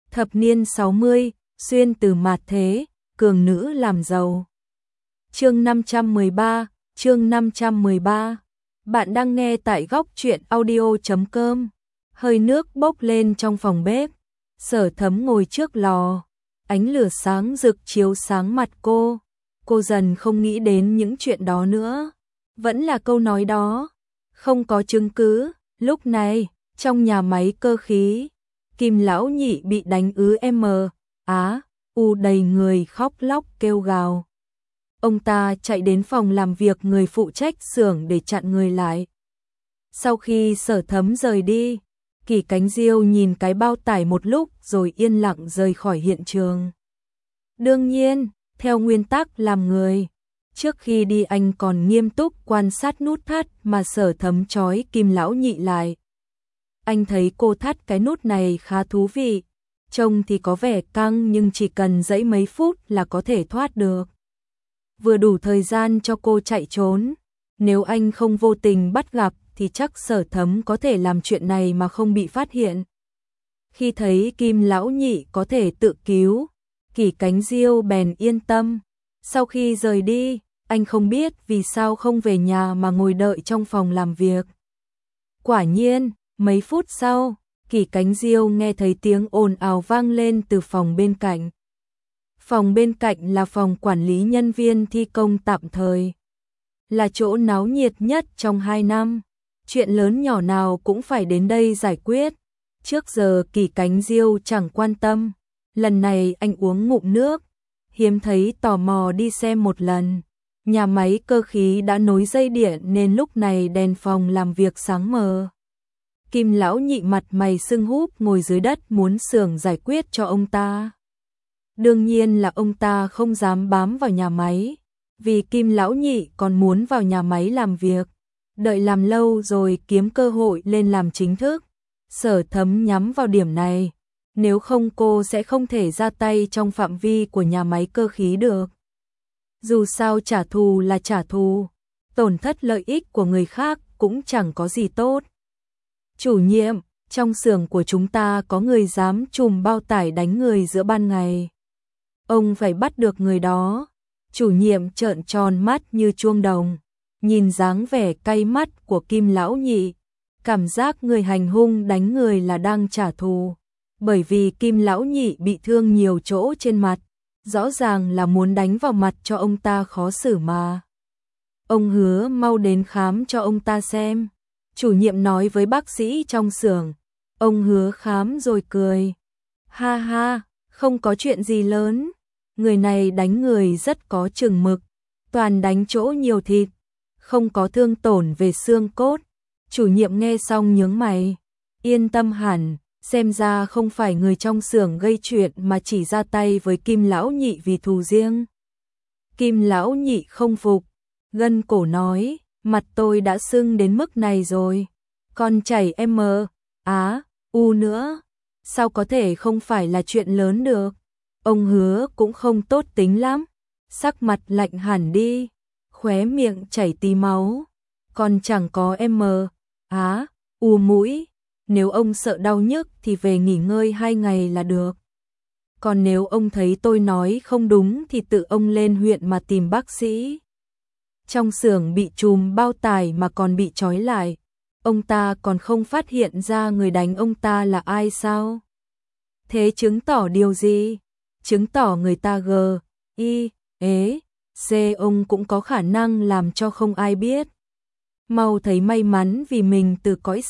Thập niên 60, xuyên từ mạt thế, cường nữ làm giàu. Chương 513, chương 513. Bạn đang nghe tại góc truyện audio.com. Hơi nước bốc lên trong phòng bếp. Sở Thấm ngồi trước lò, ánh lửa sáng rực chiếu sáng mặt cô. Cô dần không nghĩ đến những chuyện đó nữa. Vẫn là câu nói đó, không có chứng cứ. Lúc này, trong nhà máy cơ khí, Kim lão nhị bị đánh ứ u đầy người, khóc lóc kêu gào. Ông ta chạy đến phòng làm việc người phụ trách xưởng để chặn người lại. Sau khi Sở Thấm rời đi, Kỷ Cánh Diêu nhìn cái bao tải một lúc rồi yên lặng rời khỏi hiện trường. Đương nhiên, theo nguyên tắc làm người, trước khi đi anh còn nghiêm túc quan sát nút thắt mà Sở Thấm trói Kim lão nhị lại. Anh thấy cô thắt cái nút này khá thú vị, trông thì có vẻ căng nhưng chỉ cần giãy mấy phút là có thể thoát được. Vừa đủ thời gian cho cô chạy trốn, nếu anh không vô tình bắt gặp thì chắc Sở Thấm có thể làm chuyện này mà không bị phát hiện. Khi thấy Kim lão nhị có thể tự cứu, Kỷ Cánh Diêu bèn yên tâm. Sau khi rời đi, anh không biết vì sao không về nhà mà ngồi đợi trong phòng làm việc. Quả nhiên, mấy phút sau, Kỷ Cánh Diêu nghe thấy tiếng ồn ào vang lên từ phòng bên cạnh. Phòng bên cạnh là phòng quản lý nhân viên thi công tạm thời. Là chỗ náo nhiệt nhất trong 2 năm. Chuyện lớn nhỏ nào cũng phải đến đây giải quyết. Trước giờ Kỷ Cánh Diêu chẳng quan tâm. Lần này anh uống ngụm nước, hiếm thấy tò mò đi xem một lần. Nhà máy cơ khí đã nối dây điện nên lúc này đèn phòng làm việc sáng mờ. Kim lão nhị mặt mày sưng húp ngồi dưới đất muốn xưởng giải quyết cho ông ta. Đương nhiên là ông ta không dám bám vào nhà máy, vì Kim lão nhị còn muốn vào nhà máy làm việc, đợi làm lâu rồi kiếm cơ hội lên làm chính thức. Sở Thấm nhắm vào điểm này, nếu không cô sẽ không thể ra tay trong phạm vi của nhà máy cơ khí được. Dù sao trả thù là trả thù, tổn thất lợi ích của người khác cũng chẳng có gì tốt. Chủ nhiệm, trong xưởng của chúng ta có người dám trùm bao tải đánh người giữa ban ngày. Ông phải bắt được người đó. Chủ nhiệm trợn tròn mắt như chuông đồng, nhìn dáng vẻ cay mắt của Kim lão nhị, cảm giác người hành hung đánh người là đang trả thù. Bởi vì Kim lão nhị bị thương nhiều chỗ trên mặt, rõ ràng là muốn đánh vào mặt cho ông ta khó xử mà. Ông hứa mau đến khám cho ông ta xem. Chủ nhiệm nói với bác sĩ trong xưởng. Ông hứa khám rồi cười. Ha ha, không có chuyện gì lớn. Người này đánh người rất có chừng mực, toàn đánh chỗ nhiều thịt, không có thương tổn về xương cốt. Chủ nhiệm nghe xong nhướng mày, yên tâm hẳn, xem ra không phải người trong xưởng gây chuyện mà chỉ ra tay với Kim lão nhị vì thù riêng. Kim lão nhị không phục, gân cổ nói, mặt tôi đã sưng đến mức này rồi, còn chảy u nữa, sao có thể không phải là chuyện lớn được. Ông hứa cũng không tốt tính lắm, sắc mặt lạnh hẳn đi, khóe miệng chảy tí máu, còn chẳng có mũi. Nếu ông sợ đau nhức thì về nghỉ ngơi 2 ngày là được. Còn nếu ông thấy tôi nói không đúng thì tự ông lên huyện mà tìm bác sĩ. Trong xưởng bị trùm bao tải mà còn bị trói lại, ông ta còn không phát hiện ra người đánh ông ta là ai sao? Thế chứng tỏ điều gì? Chứng tỏ người ta ông cũng có khả năng làm cho không ai biết. Mau thấy may mắn vì mình từ cõi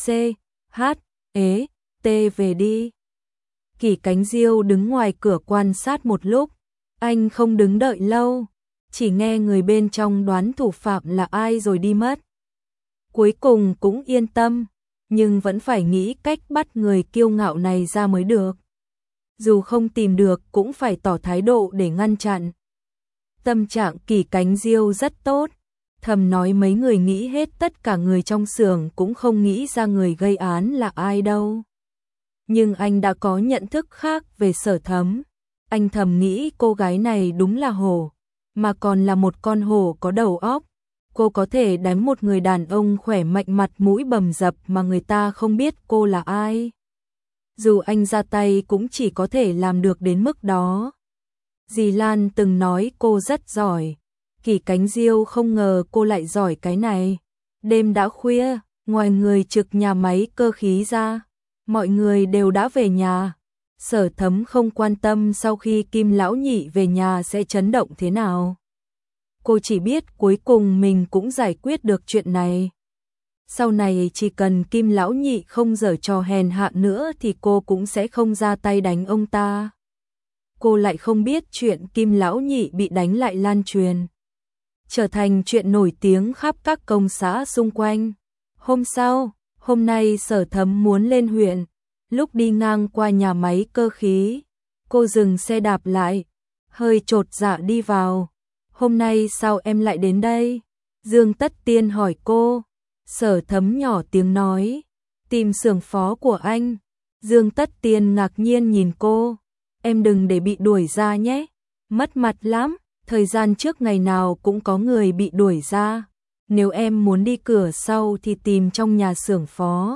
về đi. Kỷ Cánh Diêu đứng ngoài cửa quan sát một lúc, anh không đứng đợi lâu, chỉ nghe người bên trong đoán thủ phạm là ai rồi đi mất. Cuối cùng cũng yên tâm, nhưng vẫn phải nghĩ cách bắt người kiêu ngạo này ra mới được. Dù không tìm được cũng phải tỏ thái độ để ngăn chặn. Tâm trạng Kỷ Cánh Diêu rất tốt, thầm nói mấy người nghĩ hết tất cả người trong xưởng cũng không nghĩ ra người gây án là ai đâu. Nhưng anh đã có nhận thức khác về Sở Thấm. Anh thầm nghĩ cô gái này đúng là hổ, mà còn là một con hổ có đầu óc. Cô có thể đánh một người đàn ông khỏe mạnh mặt mũi bầm dập mà người ta không biết cô là ai. dù anh ra tay cũng chỉ có thể làm được đến mức đó. Dì Lan từng nói cô rất giỏi, Kỷ Cánh Diêu không ngờ cô lại giỏi cái này. Đêm đã khuya, ngoài người trực nhà máy cơ khí ra, mọi người đều đã về nhà. Sở Thấm không quan tâm sau khi Kim Lão Nhị về nhà sẽ chấn động thế nào. Cô chỉ biết cuối cùng mình cũng giải quyết được chuyện này. Sau này chỉ cần Kim Lão Nhị không giở trò hèn hạ nữa thì cô cũng sẽ không ra tay đánh ông ta. Cô lại không biết chuyện Kim Lão Nhị bị đánh lại lan truyền, trở thành chuyện nổi tiếng khắp các công xã xung quanh. Hôm sau, hôm nay Sở Thấm muốn lên huyện, lúc đi ngang qua nhà máy cơ khí, cô dừng xe đạp lại, hơi chột dạ đi vào. Hôm nay sao em lại đến đây? Dương Tất Tiên hỏi cô. Sở Thấm nhỏ tiếng nói, tìm xưởng phó của anh. Dương Tất Tiên ngạc nhiên nhìn cô, em đừng để bị đuổi ra nhé, mất mặt lắm, thời gian trước ngày nào cũng có người bị đuổi ra. Nếu em muốn đi cửa sau thì tìm trong nhà xưởng phó.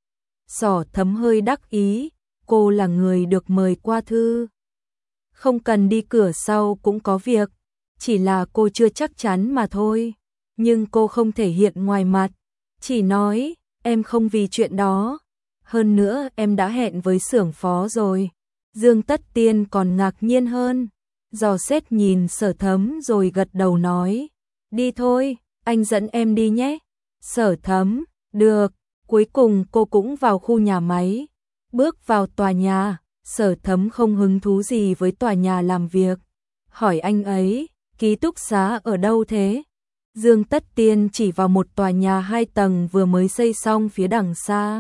Sở Thấm hơi đắc ý, cô là người được mời qua thư, không cần đi cửa sau cũng có việc, chỉ là cô chưa chắc chắn mà thôi. Nhưng cô không thể hiện ngoài mặt, chỉ nói em không vì chuyện đó, hơn nữa em đã hẹn với xưởng phó rồi. Dương Tất Tiên còn ngạc nhiên hơn, dò xét nhìn Sở Thấm rồi gật đầu nói, đi thôi, anh dẫn em đi nhé. Sở Thấm, được. Cuối cùng cô cũng vào khu nhà máy, bước vào tòa nhà. Sở Thấm không hứng thú gì với tòa nhà làm việc, hỏi anh ấy, ký túc xá ở đâu thế? Dương Tất Tiên chỉ vào một tòa nhà 2 tầng vừa mới xây xong phía đằng xa.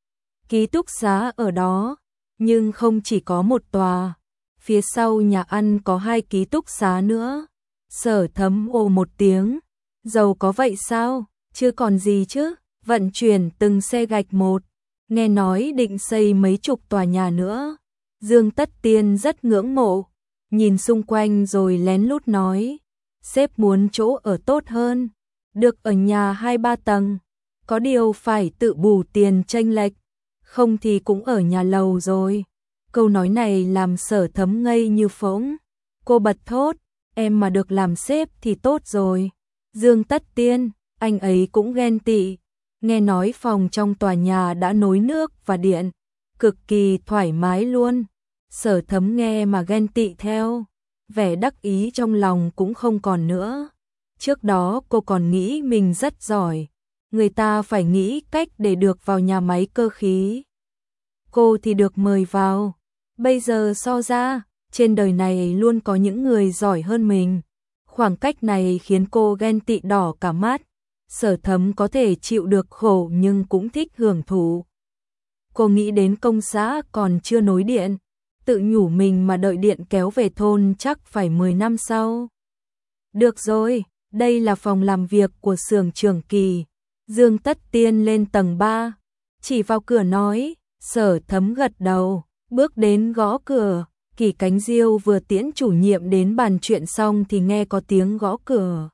Ký túc xá ở đó, nhưng không chỉ có một tòa, phía sau nhà ăn có 2 ký túc xá nữa. Sở Thấm ồ một tiếng, giàu có vậy sao? Chứ còn gì chứ, vận chuyển từng xe gạch một, nghe nói định xây mấy chục tòa nhà nữa. Dương Tất Tiên rất ngưỡng mộ, nhìn xung quanh rồi lén lút nói, sếp muốn chỗ ở tốt hơn, được ở nhà 2-3 tầng, có điều phải tự bù tiền chênh lệch, không thì cũng ở nhà lầu rồi. Câu nói này làm Sở Thấm ngây như phỗng, cô bật thốt, em mà được làm sếp thì tốt rồi. Dương Tất Tiên, anh ấy cũng ghen tị, nghe nói phòng trong tòa nhà đã nối nước và điện, cực kỳ thoải mái luôn. Sở Thấm nghe mà ghen tị theo, vẻ đắc ý trong lòng cũng không còn nữa. Trước đó cô còn nghĩ mình rất giỏi, người ta phải nghĩ cách để được vào nhà máy cơ khí, cô thì được mời vào. Bây giờ so ra, trên đời này luôn có những người giỏi hơn mình. Khoảng cách này khiến cô ghen tị đỏ cả mắt. Sở Thấm có thể chịu được khổ nhưng cũng thích hưởng thụ. Cô nghĩ đến công xã còn chưa nối điện, tự nhủ mình mà đợi điện kéo về thôn chắc phải 10 năm sau. Được rồi, đây là phòng làm việc của xưởng trưởng Kỳ. Dương Tất Tiên lên tầng 3, chỉ vào cửa nói. Sở Thấm gật đầu, bước đến gõ cửa. Kỷ Cánh Diêu vừa tiễn chủ nhiệm đến bàn chuyện xong thì nghe có tiếng gõ cửa.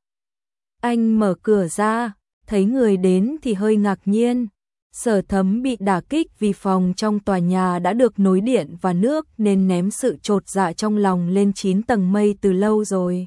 Anh mở cửa ra, thấy người đến thì hơi ngạc nhiên. Sở Thấm bị đả kích vì phòng trong tòa nhà đã được nối điện và nước nên ném sự chột dạ trong lòng lên 9 tầng mây từ lâu rồi.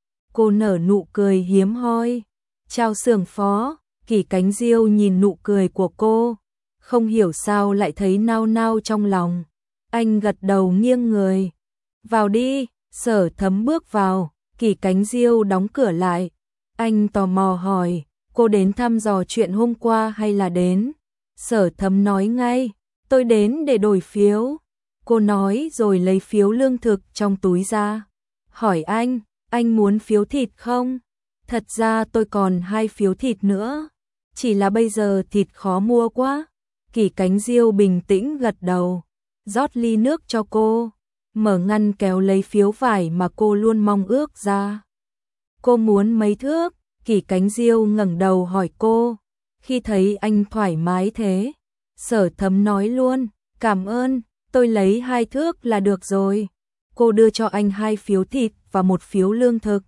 Cô nở nụ cười hiếm hoi. Chào xưởng phó. Kỷ Cánh Diêu nhìn nụ cười của cô, không hiểu sao lại thấy nao nao trong lòng. Anh gật đầu nghiêng người. Vào đi. Sở Thấm bước vào, Kỷ Cánh Diêu đóng cửa lại. Anh tò mò hỏi, cô đến thăm dò chuyện hôm qua hay là đến? Sở Thấm nói ngay, tôi đến để đổi phiếu. Cô nói rồi lấy phiếu lương thực trong túi ra. Hỏi anh muốn phiếu thịt không? Thật ra tôi còn 2 phiếu thịt nữa, chỉ là bây giờ thịt khó mua quá. Kỷ Cánh Diêu bình tĩnh gật đầu, rót ly nước cho cô, mở ngăn kéo lấy phiếu vải mà cô luôn mong ước ra. Cô muốn mấy thước? Kỷ Cánh Diêu ngẩng đầu hỏi cô. Khi thấy anh thoải mái thế, Sở Thấm nói luôn, cảm ơn, tôi lấy 2 thước là được rồi. Cô đưa cho anh 2 phiếu thịt và 1 phiếu lương thực.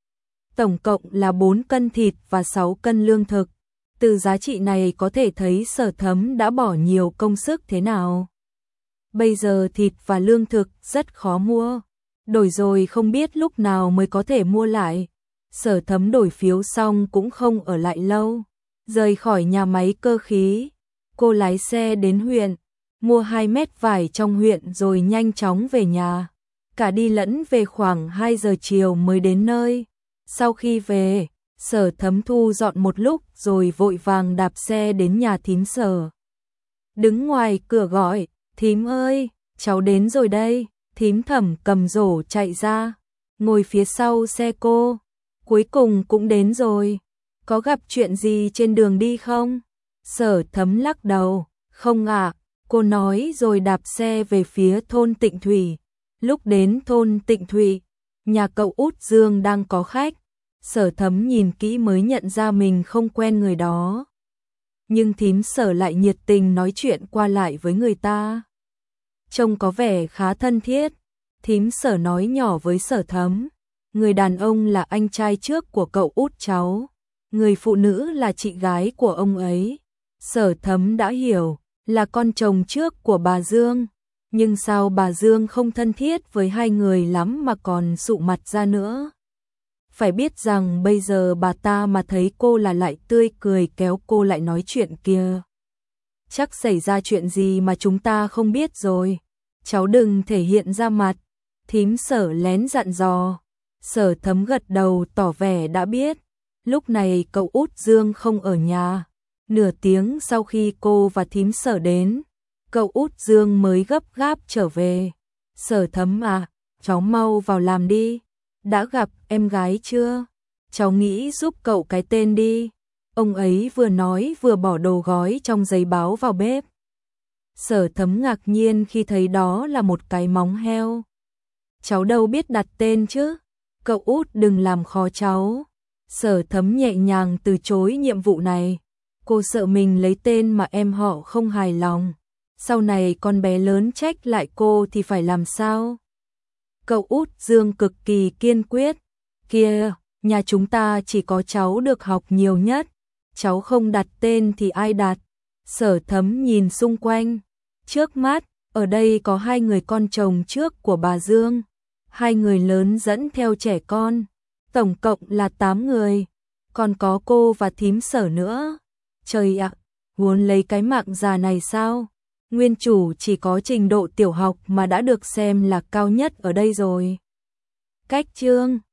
Tổng cộng là 4 cân thịt và 6 cân lương thực. Từ giá trị này có thể thấy Sở Thấm đã bỏ nhiều công sức thế nào. bây giờ thịt và lương thực rất khó mua, đổi rồi không biết lúc nào mới có thể mua lại. Sở Thấm đổi phiếu xong cũng không ở lại lâu, rời khỏi nhà máy cơ khí, cô lái xe đến huyện, mua 2 mét vải trong huyện rồi nhanh chóng về nhà. Cả đi lẫn về khoảng 2 giờ chiều mới đến nơi. Sau khi về, Sở Thấm thu dọn một lúc rồi vội vàng đạp xe đến nhà thím Sở. Đứng ngoài cửa gọi, thím ơi, cháu đến rồi đây. Thím Thẩm cầm rổ chạy ra, ngồi phía sau xe cô. Cuối cùng cũng đến rồi, có gặp chuyện gì trên đường đi không? Sở Thấm lắc đầu, không ạ, cô nói rồi đạp xe về phía thôn Tịnh Thủy. Lúc đến thôn Tịnh Thủy, nhà cậu Út Dương đang có khách. Sở Thấm nhìn kỹ mới nhận ra mình không quen người đó. Nhưng thím Sở lại nhiệt tình nói chuyện qua lại với người ta. Trông có vẻ khá thân thiết. Thím Sở nói nhỏ với Sở Thấm, người đàn ông là anh trai trước của cậu Út cháu, người phụ nữ là chị gái của ông ấy. Sở Thấm đã hiểu, là con chồng trước của bà Dương. Nhưng sao bà Dương không thân thiết với hai người lắm mà còn sụ mặt ra nữa? Phải biết rằng bây giờ bà ta mà thấy cô là lại tươi cười kéo cô lại nói chuyện kia. Chắc xảy ra chuyện gì mà chúng ta không biết rồi. Cháu đừng thể hiện ra mặt. Thím Sở lén dặn dò. Sở Thấm gật đầu tỏ vẻ đã biết. Lúc này cậu Út Dương không ở nhà. Nửa tiếng sau khi cô và thím Sở đến, cậu Út Dương mới gấp gáp trở về. Sở Thấm à, cháu mau vào làm đi. Đã gặp em gái chưa? Cháu nghĩ giúp cậu cái tên đi. Ông ấy vừa nói vừa bỏ đồ gói trong giấy báo vào bếp. Sở Thấm ngạc nhiên khi thấy đó là một cái móng heo. Cháu đâu biết đặt tên chứ? Cậu Út đừng làm khó cháu. Sở Thấm nhẹ nhàng từ chối nhiệm vụ này. Cô sợ mình lấy tên mà em họ không hài lòng. Sau này con bé lớn trách lại cô thì phải làm sao? Cậu Út Dương cực kỳ kiên quyết. Kia, nhà chúng ta chỉ có cháu được học nhiều nhất. Cháu không đặt tên thì ai đặt? Sở Thấm nhìn xung quanh. Trước mắt, ở đây có 2 người con chồng trước của bà Dương. 2 người lớn dẫn theo trẻ con. Tổng cộng là 8 người. Còn có cô và thím Sở nữa. Trời ạ, muốn lấy cái mạng già này sao? Nguyên chủ chỉ có trình độ tiểu học mà đã được xem là cao nhất ở đây rồi. Cách chương